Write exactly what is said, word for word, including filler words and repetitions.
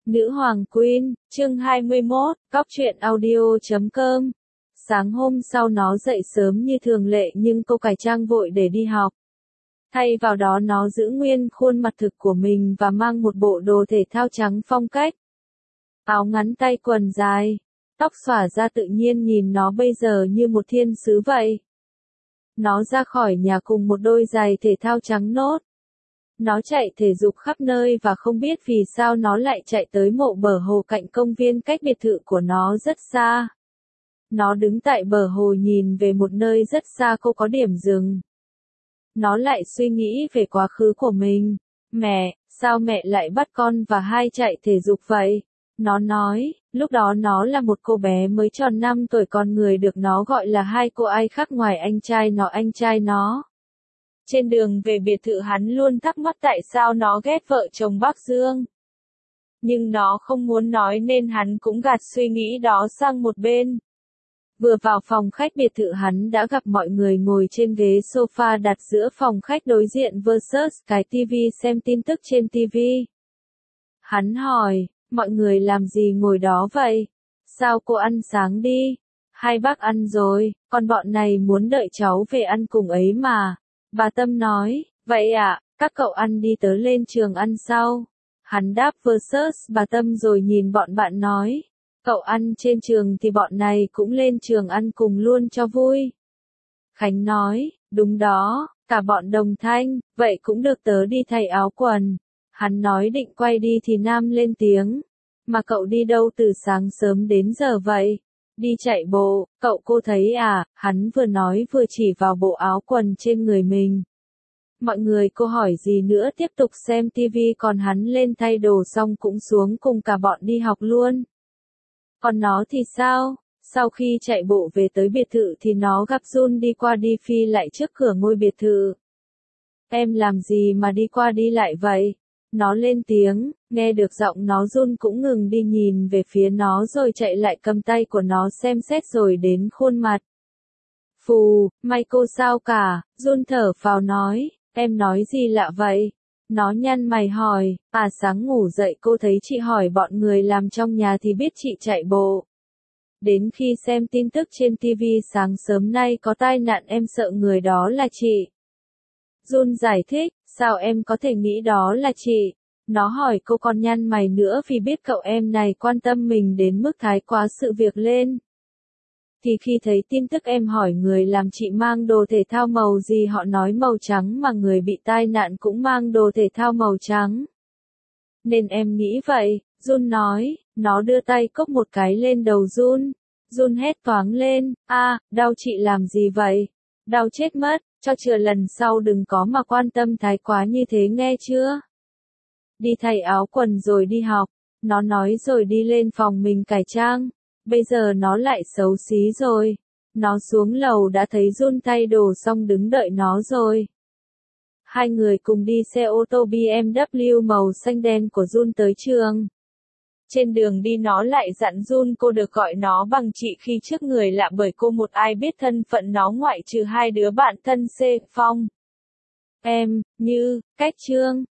Nữ hoàng Queen, chương hai mươi mốt, cóc truyện audio chấm com. Sáng hôm sau nó dậy sớm như thường lệ nhưng cô cải trang vội để đi học. Thay vào đó nó giữ nguyên khuôn mặt thực của mình và mang một bộ đồ thể thao trắng phong cách. Áo ngắn tay quần dài, tóc xõa ra tự nhiên nhìn nó bây giờ như một thiên sứ vậy. Nó ra khỏi nhà cùng một đôi giày thể thao trắng nốt. Nó chạy thể dục khắp nơi và không biết vì sao nó lại chạy tới mộ bờ hồ cạnh công viên cách biệt thự của nó rất xa. Nó đứng tại bờ hồ nhìn về một nơi rất xa không có điểm dừng. Nó lại suy nghĩ về quá khứ của mình. Mẹ, sao mẹ lại bắt con và hai chạy thể dục vậy? Nó nói, lúc đó nó là một cô bé mới tròn năm tuổi, con người được nó gọi là hai cô ai khác ngoài anh trai nó anh trai nó. Trên đường về biệt thự hắn luôn thắc mắc tại sao nó ghét vợ chồng Bắc Dương. Nhưng nó không muốn nói nên hắn cũng gạt suy nghĩ đó sang một bên. Vừa vào phòng khách biệt thự hắn đã gặp mọi người ngồi trên ghế sofa đặt giữa phòng khách đối diện versus cái tivi xem tin tức trên tivi. Hắn hỏi, mọi người làm gì ngồi đó vậy? Sao cô ăn sáng đi? Hai bác ăn rồi, còn bọn này muốn đợi cháu về ăn cùng ấy mà. Bà Tâm nói, vậy ạ, à, các cậu ăn đi tớ lên trường ăn sau. Hắn đáp versus bà Tâm rồi nhìn bọn bạn nói, cậu ăn trên trường thì bọn này cũng lên trường ăn cùng luôn cho vui. Khánh nói, đúng đó, cả bọn đồng thanh, vậy cũng được tớ đi thay áo quần. Hắn nói định quay đi thì Nam lên tiếng, mà cậu đi đâu từ sáng sớm đến giờ vậy? Đi chạy bộ, cậu cô thấy à? Hắn vừa nói vừa chỉ vào bộ áo quần trên người mình. Mọi người cô hỏi gì nữa tiếp tục xem tivi còn hắn lên thay đồ xong cũng xuống cùng cả bọn đi học luôn. Còn nó thì sao? Sau khi chạy bộ về tới biệt thự thì nó gặp Jun đi qua đi phi lại trước cửa ngôi biệt thự. Em làm gì mà đi qua đi lại vậy? Nó lên tiếng, nghe được giọng nó Jun cũng ngừng đi nhìn về phía nó rồi chạy lại cầm tay của nó xem xét rồi đến khuôn mặt. Phù, may cô sao cả, Jun thở phào nói, em nói gì lạ vậy? Nó nhăn mày hỏi, à sáng ngủ dậy cô thấy chị hỏi bọn người làm trong nhà thì biết chị chạy bộ. Đến khi xem tin tức trên tivi sáng sớm nay có tai nạn em sợ người đó là chị. Jun giải thích, sao em có thể nghĩ đó là chị? Nó hỏi cô còn nhăn mày nữa vì biết cậu em này quan tâm mình đến mức thái quá sự việc lên. Thì khi thấy tin tức em hỏi người làm chị mang đồ thể thao màu gì họ nói màu trắng mà người bị tai nạn cũng mang đồ thể thao màu trắng. Nên em nghĩ vậy, Jun nói, nó đưa tay cốc một cái lên đầu Jun. Jun hét toáng lên, a, đau chị làm gì vậy? Đau chết mất, cho chừa lần sau đừng có mà quan tâm thái quá như thế nghe chưa? Đi thay áo quần rồi đi học, nó nói rồi đi lên phòng mình cải trang. Bây giờ nó lại xấu xí rồi. Nó xuống lầu đã thấy Jun thay đồ xong đứng đợi nó rồi. Hai người cùng đi xe ô tô bê em vê màu xanh đen của Jun tới trường. Trên đường đi nó lại dặn Jun cô được gọi nó bằng chị khi trước người lạ bởi cô một ai biết thân phận nó ngoại trừ hai đứa bạn thân C, Phong. Em, Như, Cách Trương,